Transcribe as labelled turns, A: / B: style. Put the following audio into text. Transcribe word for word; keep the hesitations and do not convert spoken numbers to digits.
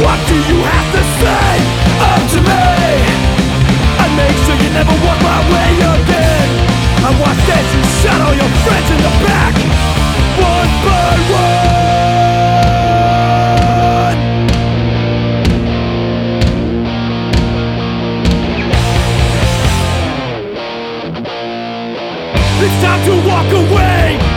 A: What do you have to say up to me? And make sure you never walk my way again. And watch as you shot all your friends in the back, one by one. It's time to walk away.